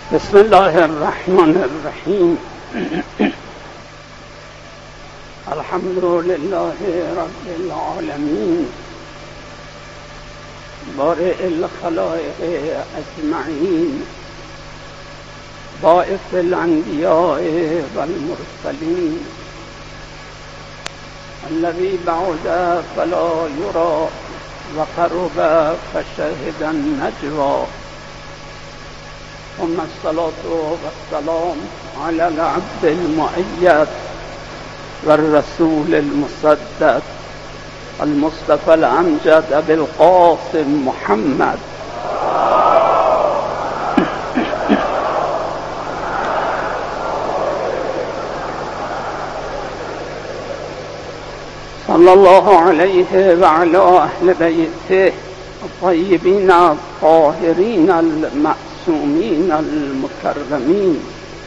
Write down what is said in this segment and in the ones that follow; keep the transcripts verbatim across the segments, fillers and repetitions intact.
بسم الله الرحمن الرحیم. الحمد لله رب العالمین بارئ الخلائق اجمعین باعث الانبیاء والمرسلین الذی بعد فلا یری وقرب فشهد النجوى ثم الصلاة والسلام على العبد المؤيد والرسول المصدق المصطفى الأمجد أبي القاسم محمد صلى الله عليه وعلى أهل بيته الطيبين الطاهرين المعصومين المكرمين.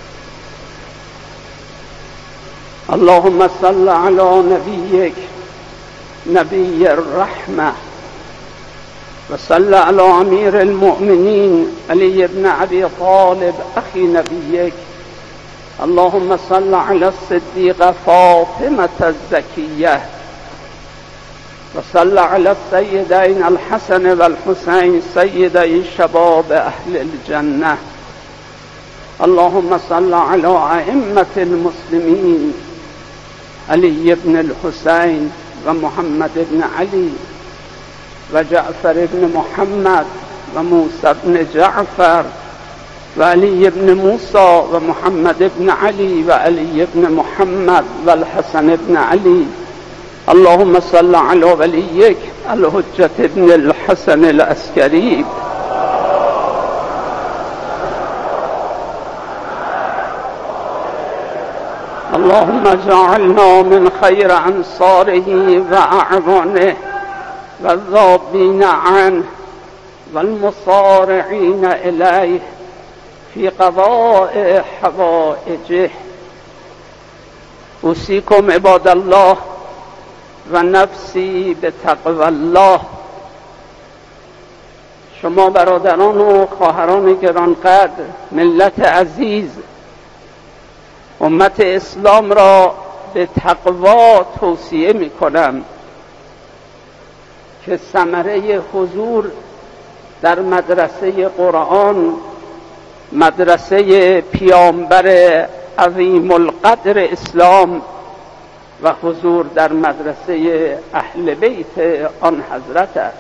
اللهم صل على نبيك نبي الرحمة وصل على أمير المؤمنين علي بن أبي طالب أخي نبيك. اللهم صل على الصديقة فاطمة الزكية وصل على السيدين الحسن والحسين سيدي شباب أهل الجنة. اللهم صل على أئمة المسلمين علي بن الحسين ومحمد بن علي وجعفر بن محمد وموسى بن جعفر وعلي بن موسى ومحمد بن علي وعلي بن محمد والحسن بن علي. اللهم صل على وليك الحجة بن الحسن العسكري. اللهم اجعلنا من خير أنصاره وأعوانه والذابين عنه والمصارعين إليه في قضاء حوائجه. أوصيكم عباد الله و نفسی به تقوی الله. شما برادران و خواهران گرانقدر، ملت عزیز، امت اسلام را به تقوی توصیه می کنم که ثمره حضور در مدرسه قرآن، مدرسه پیامبر عظیم القدر اسلام و حضور در مدرسه اهل بیت آن حضرت است.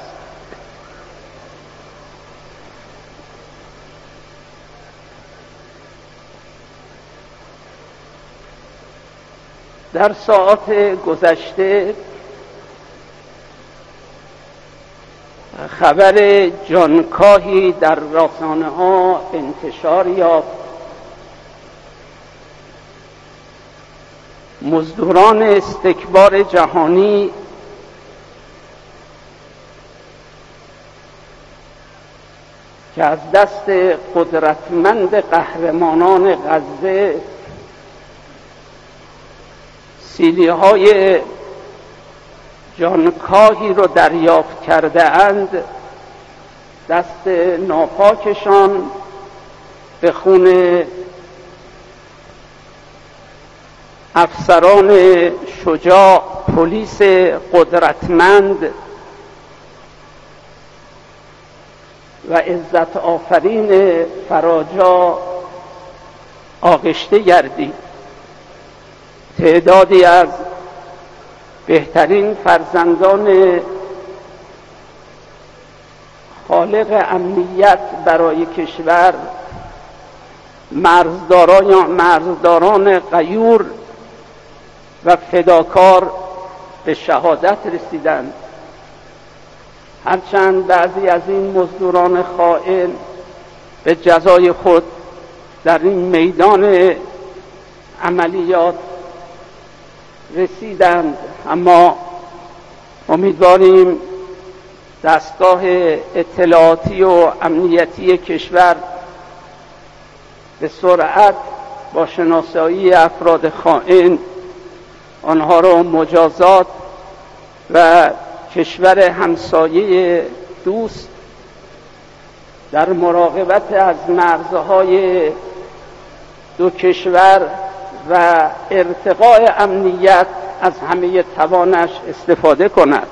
در ساعات گذشته خبر جانکاهی در رسانه ها انتشار یافت. مزدوران استکبار جهانی که از دست قدرتمند قهرمانان غزه سیلی‌های جانکاهی رو دریافت کرده اند، دست ناپاکشان به خون افسران شجاع، پلیس قدرتمند و عزت آفرین فراجا آغشته گردید. تعدادی از بهترین فرزندان خالق امنیت برای کشور، مرزداران مرزداران غیور و فداکار به شهادت رسیدند. هرچند بعضی از این مزدوران خائن به جزای خود در این میدان عملیات رسیدند، اما امیدواریم دستگاه اطلاعاتی و امنیتی کشور به سرعت با شناسایی افراد خائن آنها را مجازات و کشور همسایه دوست در مراقبت از مرزهای دو کشور و ارتقاء امنیت از همه توانش استفاده کند.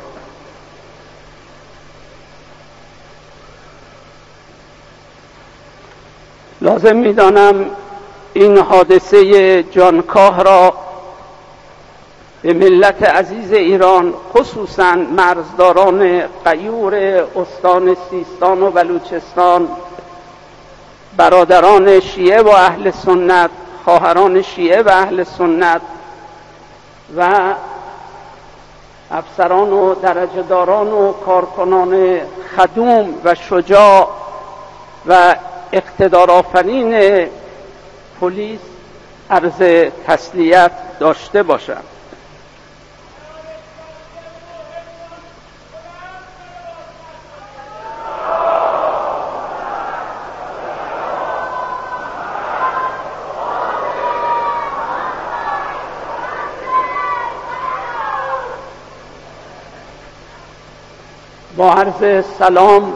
لازم می‌دانم این حادثه جانکاه را به ملت عزیز ایران، خصوصاً مرزداران غیور استان سیستان و بلوچستان، برادران شیعه و اهل سنت، خواهران شیعه و اهل سنت و افسران و درجه‌داران و کارکنان خدوم و شجاع و اقتدارآفرین پلیس عرض تسلیت داشته باشم. با عرض سلام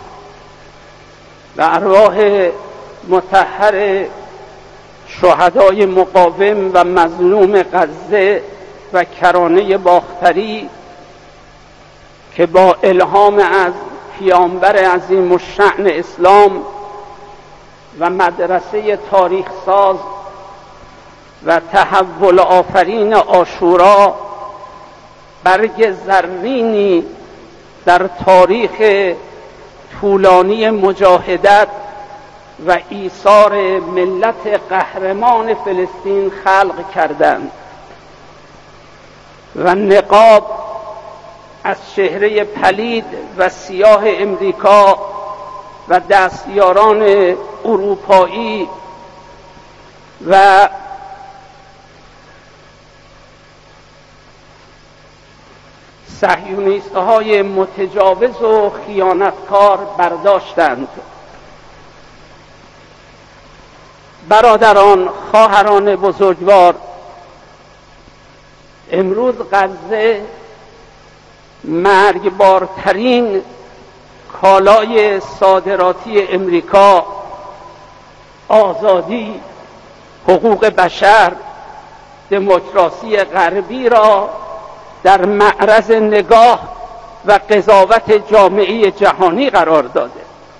به ارواح مطهر شهدای مقاوم و مظلوم غزه و کرانه باختری که با الهام از پیامبر عظیم الشأن اسلام و مدرسه تاریخ ساز و تحول آفرین عاشورا برگ زرینی در تاریخ طولانی مجاهدت و ایثار ملت قهرمان فلسطین خلق کردند و نقاب از چهره پلید و سیاه امریکا و دستیاران اروپایی و صهیونیست‌های متجاوز و خیانتکار برداشتند. برادران، خواهران بزرگوار، امروز غزه مرگبارترین کالای صادراتی امریکا، آزادی، حقوق بشر، دموکراسی غربی را در معرض نگاه و قضاوت جامعه جهانی قرار داده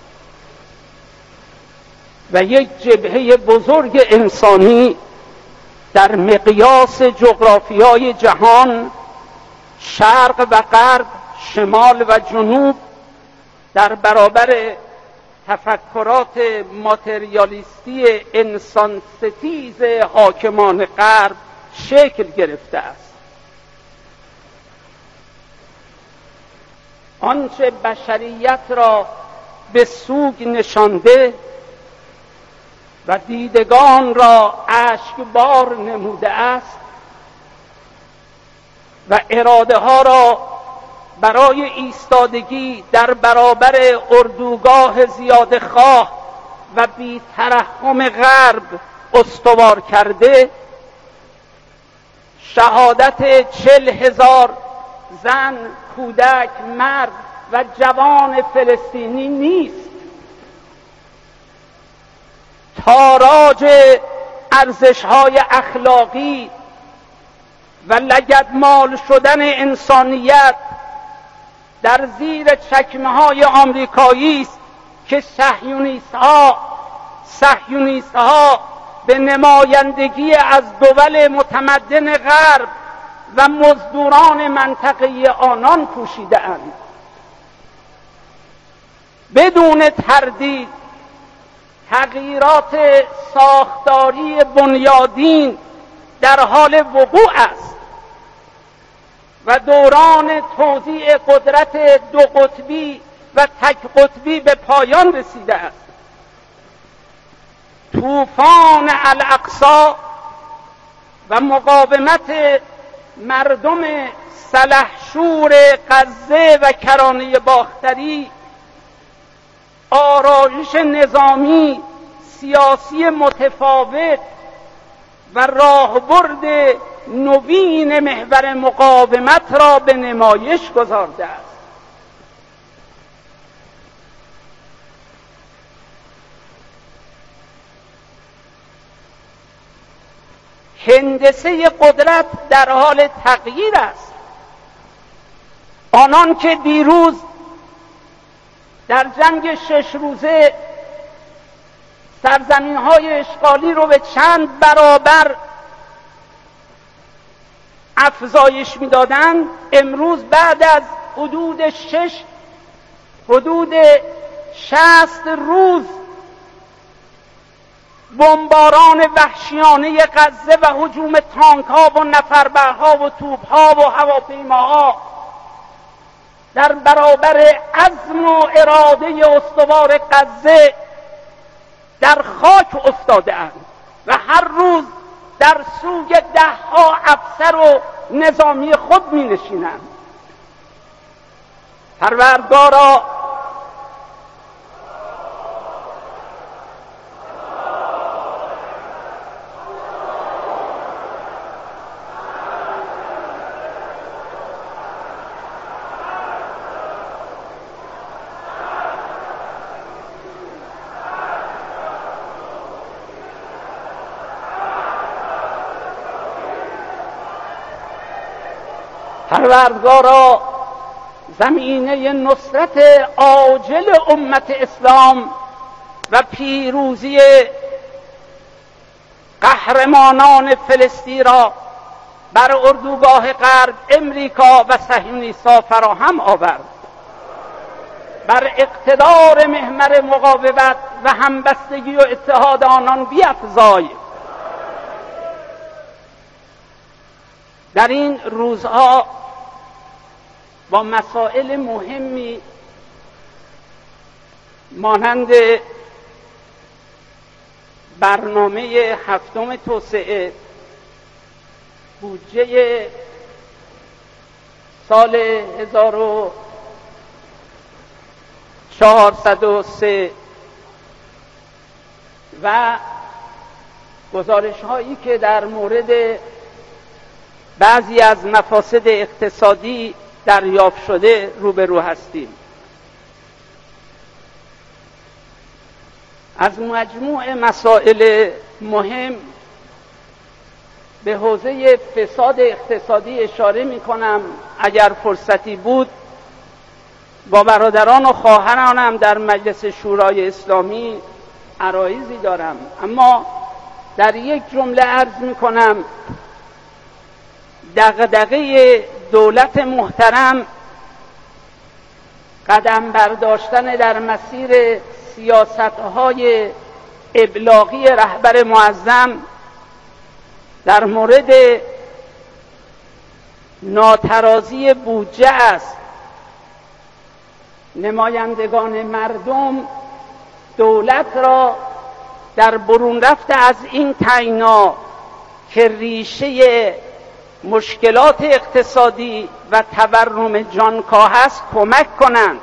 و یک جبهه بزرگ انسانی در مقیاس جغرافیای جهان، شرق و غرب، شمال و جنوب، در برابر تفکرات ماتریالیستی انسان ستیز حاکمان غرب شکل گرفته است. آنچه بشریت را به سوگ نشانده و دیدگان را اشکبار نموده است و اراده ها را برای ایستادگی در برابر اردوگاه زیادخواه و بی ترحم غرب استوار کرده، شهادت چل هزار زن، کودک، مرد و جوان فلسطینی نیست. تاراج ارزش‌های اخلاقی و لگدمال شدن انسانیت در زیر چکمه‌های آمریکایی است که صهیونیست‌ها صهیونیست‌ها به نمایندگی از دول متمدن غرب و مزدوران منطقه آنان کوشیده‌اند. بدون تردید تغییرات ساختاری بنیادین در حال وقوع است و دوران توزیع قدرت دو قطبی و تک قطبی به پایان رسیده است. طوفان الاقصی و مقاومت مردم سلحشور غزه و کرانه باختری، آرایش نظامی، سیاسی متفاوت و راهبرد نوین محور مقاومت را به نمایش گذارده است. هندسه قدرت در حال تغییر است. آنان که دیروز در جنگ شش روزه سرزمین‌های اشغالی رو به چند برابر افزایش می‌دادند، امروز بعد از حدود شش حدود شصت روز بمباران وحشیانه غزه و هجوم تانک‌ها و نفربرها و توپ‌ها و هواپیماها در برابر عزم و اراده استوار غزه در خاک افتاده اند و هر روز در سوگ ده‌ها افسر و نظامی خود می نشینند. پروردگارا پروردگارا زمینه نصرت عاجل امت اسلام و پیروزی قهرمانان فلسطین را بر اردوگاه غرب امریکا و صهیونیست‌ها فراهم آورد. بر اقتدار محور مقاومت و همبستگی و اتحاد آنان بیفزای. در این روزها با مسائل مهمی مانند برنامه هفتم توسعه، بودجه سال هزار و چهارصد و سه و گزارش هایی که در مورد بعضی از مفاسد اقتصادی دریافت شده روبرو هستیم. از مجموع مسائل مهم به حوزه فساد اقتصادی اشاره می کنم. اگر فرصتی بود با برادران و خواهرانم در مجلس شورای اسلامی عرایضی دارم، اما در یک جمله عرض می کنم دغدغه دولت محترم قدم برداشتن در مسیر سیاست‌های ابلاغی رهبر معظم در مورد ناترازی بودجه است. نمایندگان مردم دولت را در برون رفت از این تعیینا که ریشه مشکلات اقتصادی و تورم جانکاه است کمک کنند.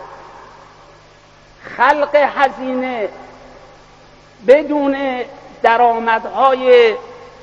خلق هزینه بدون درآمدهای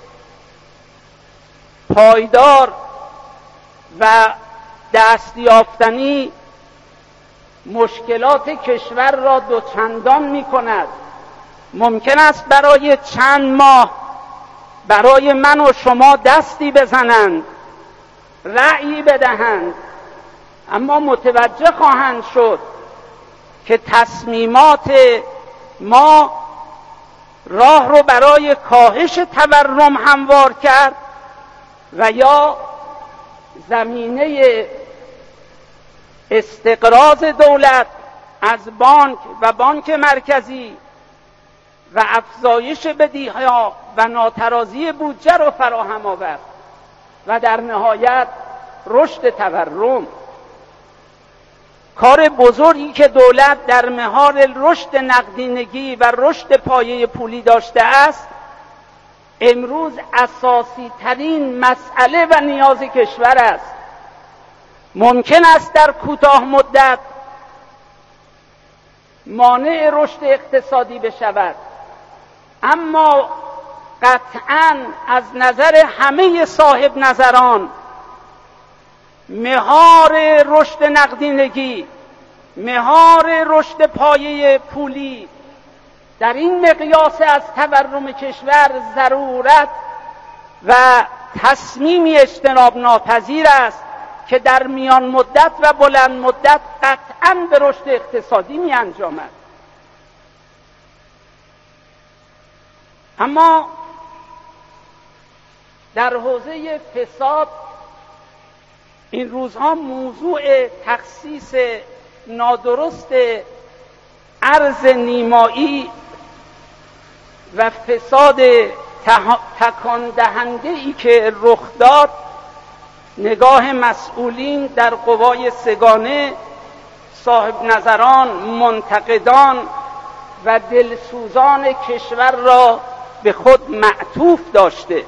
پایدار و دستیافتنی مشکلات کشور را دوچندان می کند. ممکن است برای چند ماه برای من و شما دستی بزنند، رأیی بدهند، اما متوجه خواهند شد که تصمیمات ما راه رو برای کاهش تورم هموار کرد و یا زمینه استقراض دولت از بانک و بانک مرکزی و افزایش بدهی‌ها و ناترازی بودجه را فراهم آورد و در نهایت رشد تورم. کار بزرگی که دولت در مهار رشد نقدینگی و رشد پایه پولی داشته است امروز اساسی ترین مسئله و نیاز کشور است. ممکن است در کوتاه مدت مانع رشد اقتصادی بشود، اما قطعاً از نظر همه صاحب نظران مهار رشد نقدینگی، مهار رشد پایه پولی در این مقیاس از تورم کشور ضرورت و تصمیمی اجتناب ناپذیر است که در میان مدت و بلند مدت قطعاً به رشد اقتصادی می انجامد. اما در حوزه فساد این روزها موضوع تخصیص نادرست ارز نیمایی و فساد تکان دهنده ای که رخ داد، نگاه مسئولین در قوای سگانه، صاحب نظران، منتقدان و دلسوزان کشور را به خود معطوف داشته.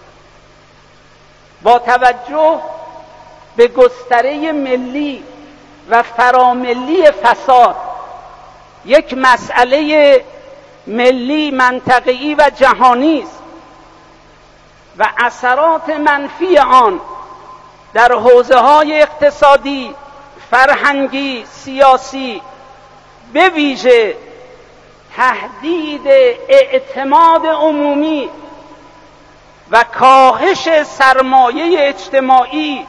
با توجه به گستره ملی و فراملی فساد، یک مسئله ملی، منطقه‌ای و جهانی است و اثرات منفی آن در حوزه‌های اقتصادی، فرهنگی، سیاسی، به ویژه تهدید اعتماد عمومی و کاهش سرمایه اجتماعی،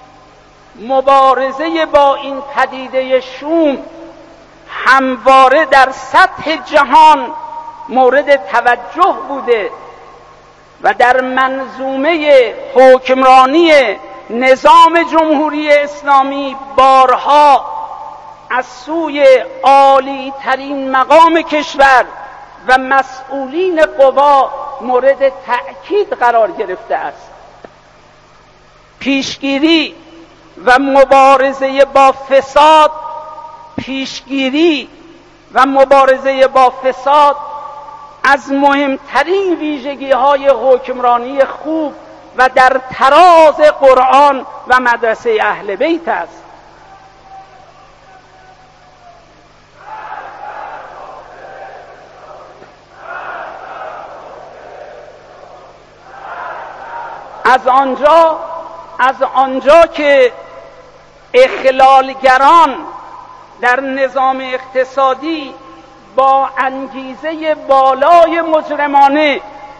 مبارزه با این پدیده شوم همواره در سطح جهان مورد توجه بوده و در منظومه حکمرانی نظام جمهوری اسلامی بارها از سوی عالی ترین مقام کشور و مسئولین قوا مورد تأکید قرار گرفته است. پیشگیری و مبارزه با فساد پیشگیری و مبارزه با فساد از مهمترین ویژگی‌های حکمرانی خوب و در تراز قرآن و مدرسه اهل بیت است. از آنجا از آنجا که اخلالگران در نظام اقتصادی با انگیزه بالای مجرمانه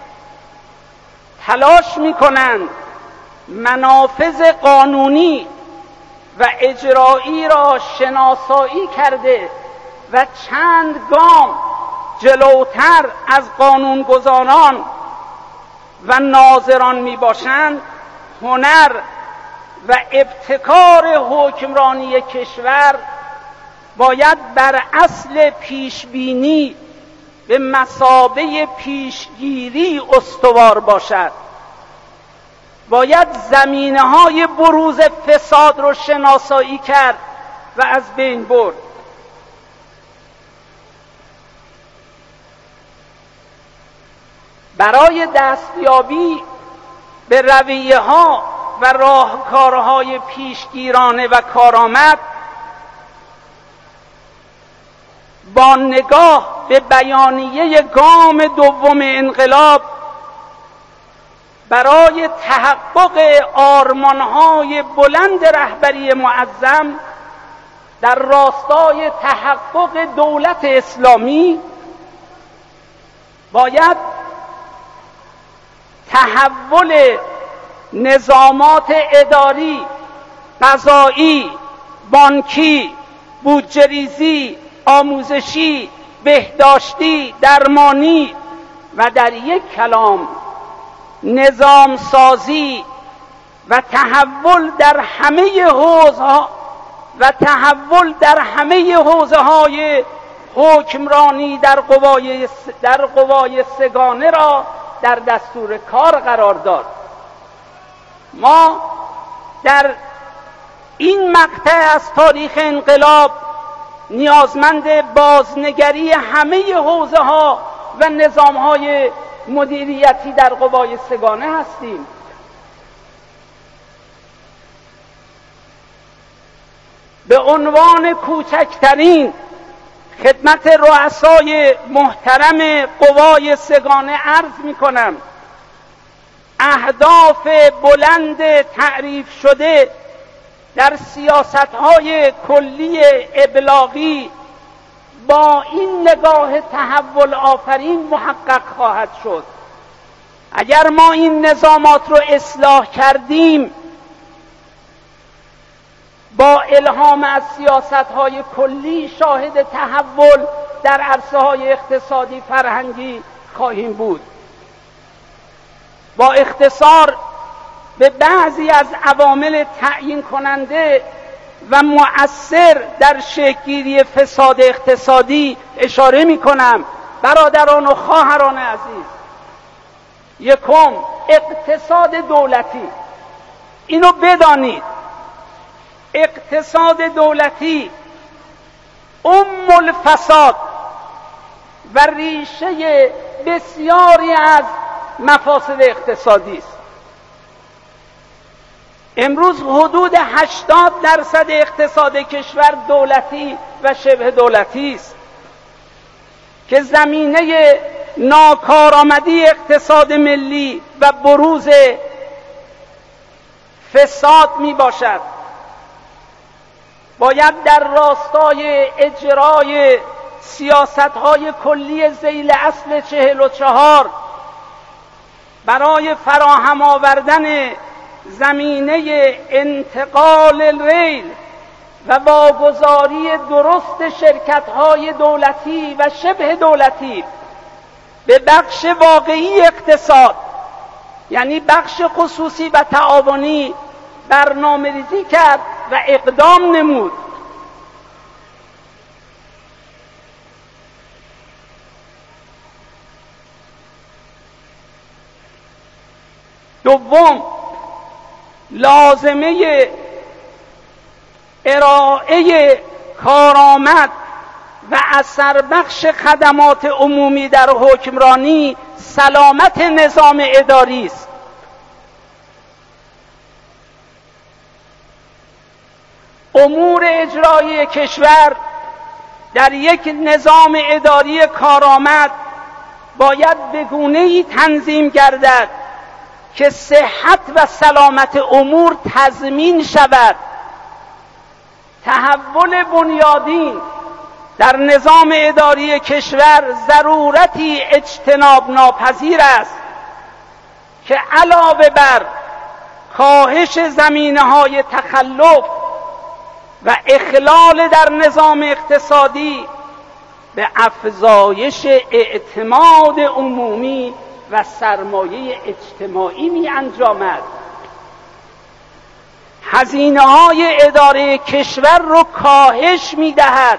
تلاش می‌کنند منافذ قانونی و اجرایی را شناسایی کرده و چند گام جلوتر از قانونگذاران و ناظران میباشند، هنر و ابتکار حکمرانی کشور باید بر اصل پیشبینی به مثابه پیشگیری استوار باشد. باید زمینه‌های بروز فساد رو شناسایی کرد و از بین برد. برای دستیابی به رویه‌ها و راهکارهای پیشگیرانه و کارآمد، با نگاه به بیانیه گام دوم انقلاب برای تحقق آرمان‌های بلند رهبری معظم در راستای تحقق دولت اسلامی، باید تحول نظامات اداری، قضایی، بانکی، بودجه‌ریزی، آموزشی، بهداشتی، درمانی و در یک کلام نظام سازی و تحول در همه حوزه‌ها و تحول در همه حوزه‌های حکمرانی در قوای در قوای سگانه را در دستور کار قرار داد. ما در این مقطع از تاریخ انقلاب نیازمند بازنگری همه حوزه‌ها و نظام‌های مدیریتی در قوای سگانه هستیم. به عنوان کوچکترین خدمت رؤسای محترم قوای سگانه عرض می‌کنم، اهداف بلند تعریف شده در سیاست‌های کلی ابلاغی با این نگاه تحول آفرین محقق خواهد شد. اگر ما این نظامات رو اصلاح کردیم، با الهام از سیاست‌های کلی شاهد تحول در عرصه‌های اقتصادی فرهنگی خواهیم بود. با اختصار به بعضی از عوامل تعیین کننده و مؤثر در شکل‌گیری فساد اقتصادی اشاره می‌کنم. برادران و خواهران عزیز، یکم، اقتصاد دولتی. اینو بدانید، اقتصاد دولتی ام الفساد و ریشه بسیاری از مفاسد اقتصادی است. امروز حدود هشتاد درصد اقتصاد کشور دولتی و شبه دولتی است که زمینه ناکارآمدی اقتصاد ملی و بروز فساد می باشد. باید در راستای اجرای سیاست‌های کلی ذیل اصل چهل و چهار برای فراهم آوردن زمینه انتقال ریل و واگذاری درست شرکت‌های دولتی و شبه دولتی به بخش واقعی اقتصاد، یعنی بخش خصوصی و تعاونی، برنامه‌ریزی کرد و اقدام نمود. دوم، لازمه ارائه کارآمد و اثر بخش خدمات عمومی در حکمرانی سلامت نظام اداری است. امور اجرایی کشور در یک نظام اداری کارآمد باید به گونه‌ای تنظیم گردد که صحت و سلامت امور تضمین شود. تحول بنیادین در نظام اداری کشور ضرورتی اجتناب ناپذیر است که علاوه بر کاهش زمینه‌های تخلف و اخلال در نظام اقتصادی به افزایش اعتماد عمومی و سرمایه اجتماعی می انجامد. هزینه های اداره کشور رو کاهش می دهد.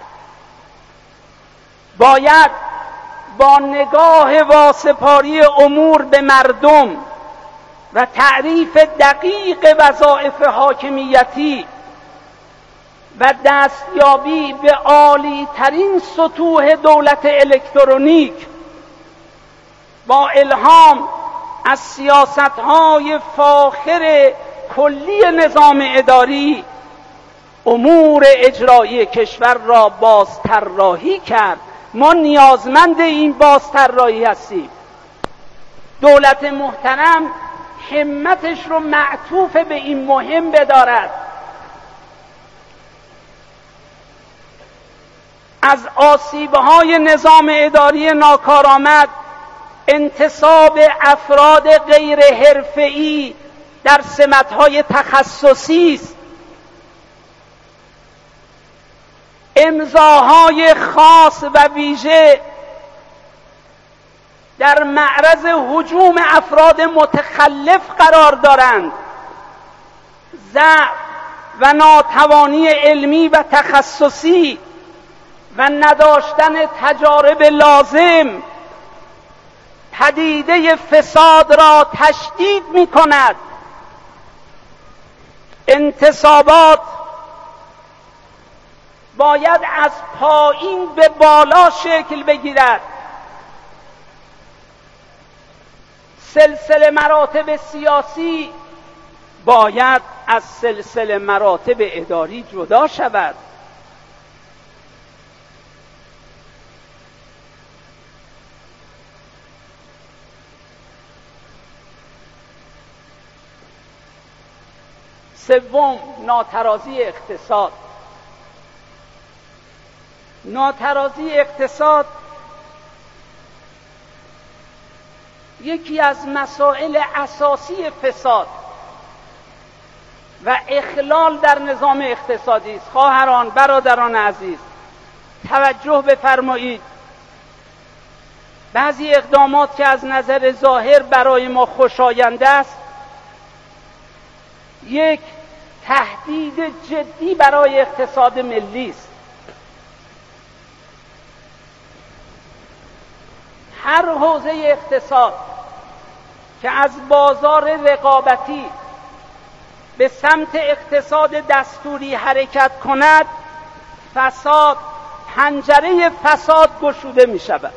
باید با نگاه واسپاری امور به مردم و تعریف دقیق وظایف حاکمیتی و دستیابی به عالی ترین سطوح دولت الکترونیک با الهام از سیاست‌های فاخر کلی نظام اداری امور اجرایی کشور را بازطراحی کرد. ما نیازمند این بازطراحی هستیم. دولت محترم همتش رو معطوف به این مهم بدارد. از آسیب‌های نظام اداری ناکارآمد انتصاب افراد غیر حرفه‌ای در سمت‌های تخصصی است. امضاهای خاص و ویژه در معرض هجوم افراد متخلف قرار دارند. ضعف و ناتوانی علمی و تخصصی و نداشتن تجارب لازم پدیده فساد را تشدید می کند. انتصابات باید از پایین به بالا شکل بگیرد. سلسله مراتب سیاسی باید از سلسله مراتب اداری جدا شود. سوم، ناترازی اقتصاد. ناترازی اقتصاد یکی از مسائل اساسی فساد و اخلال در نظام اقتصادی است. خواهران، برادران عزیز، توجه بفرمایید. بعضی اقدامات که از نظر ظاهر برای ما خوشایند است، یک تهدید جدی برای اقتصاد ملی است. هر حوزه اقتصاد که از بازار رقابتی به سمت اقتصاد دستوری حرکت کند، فساد، پنجره فساد گشوده می شود.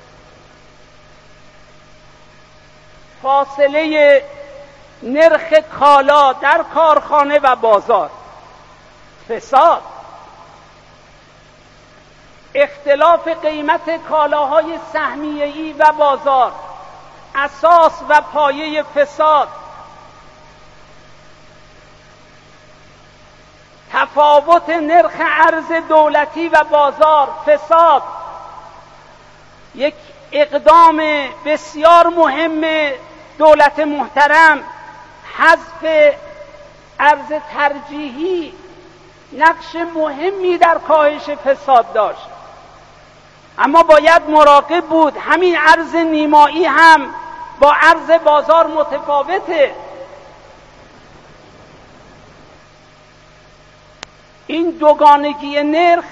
فاصله نرخ کالا در کارخانه و بازار، فساد. اختلاف قیمت کالاهای سهمیه‌ای و بازار، اساس و پایه فساد. تفاوت نرخ ارز دولتی و بازار، فساد. یک اقدام بسیار مهم دولت محترم، حذف ارز ترجیحی، نقش مهمی در کاهش فساد داشت. اما باید مراقب بود همین ارز نیمایی هم با ارز بازار متفاوته. این دوگانگی نرخ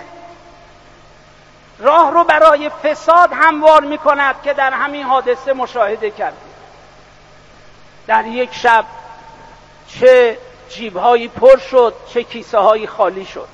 راه رو برای فساد هموار می کند که در همین حادثه مشاهده کردیم. در یک شب چه جیب‌هایی پر شد، چه کیسه‌هایی خالی شد.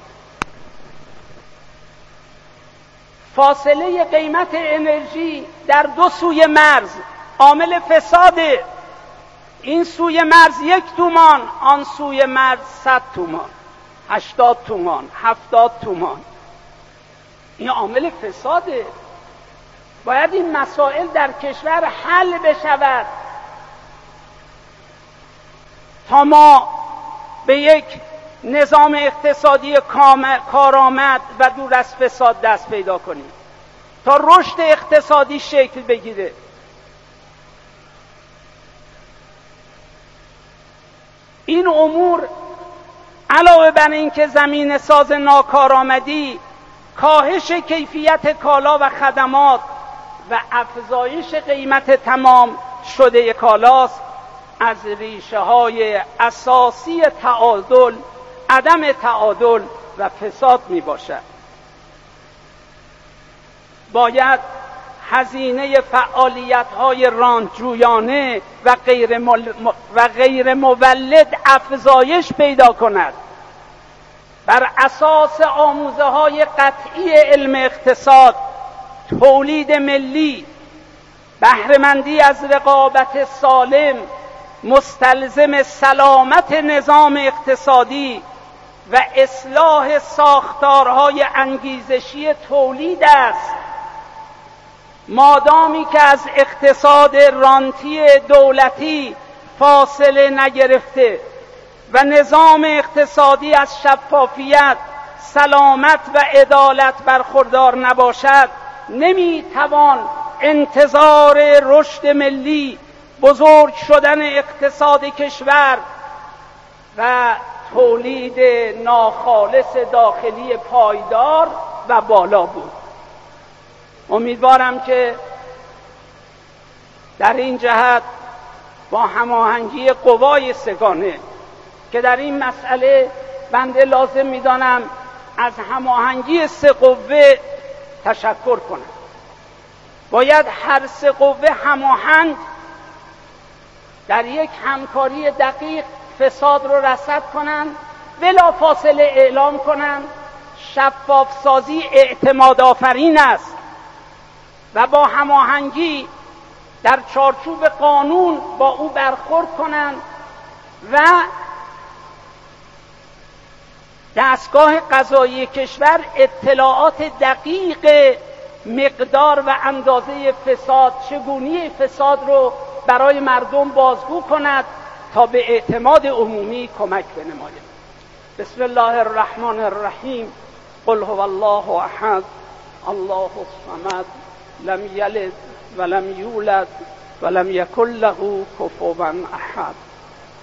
فاصله قیمت انرژی در دو سوی مرز عامل فساده. این سوی مرز یک تومان، آن سوی مرز صد تومان، هشتاد تومان، هفتاد تومان. این عامل فساده. باید این مسائل در کشور حل بشود تا ما به یک نظام اقتصادی کارآمد و دور از فساد دست پیدا کنیم، تا رشد اقتصادی شکل بگیره. این امور علاوه بر این که زمین ساز ناکارآمدی، کاهش کیفیت کالا و خدمات و افزایش قیمت تمام شده کالاست، از ریشه های اساسی تعادل، عدم تعادل و فساد می باشد. باید هزینه فعالیت های رانتجویانه و غیر, مل... و غیر مولد افزایش پیدا کند. بر اساس آموزه های قطعی علم اقتصاد، تولید ملی، بهره‌مندی از رقابت سالم مستلزم سلامت نظام اقتصادی و اصلاح ساختارهای انگیزشی تولید است. مادامی که از اقتصاد رانتی دولتی فاصله نگرفته و نظام اقتصادی از شفافیت، سلامت و عدالت برخوردار نباشد، نمیتوان انتظار رشد ملی، بزرگ شدن اقتصاد کشور و تولید ناخالص داخلی پایدار و بالا بود. امیدوارم که در این جهت با هماهنگی قوای سگانه که در این مسئله بنده لازم می‌دانم از هماهنگی سه قوه تشکر کنم. باید هر سه قوه هماهنگ در یک همکاری دقیق فساد رو رصد کنند، بلا فاصله اعلام کنند. شفاف سازی اعتماد آفرین است و با هماهنگی در چارچوب قانون با او برخورد کنند و دستگاه قضایی کشور اطلاعات دقیق مقدار و اندازه فساد، چگونی فساد رو برای مردم بازگو کند تا به اعتماد عمومی کمک بنماید. بسم الله الرحمن الرحیم. قل هو الله احد الله الصمد لم یلد ولم یولد ولم یکن له کفوا احد.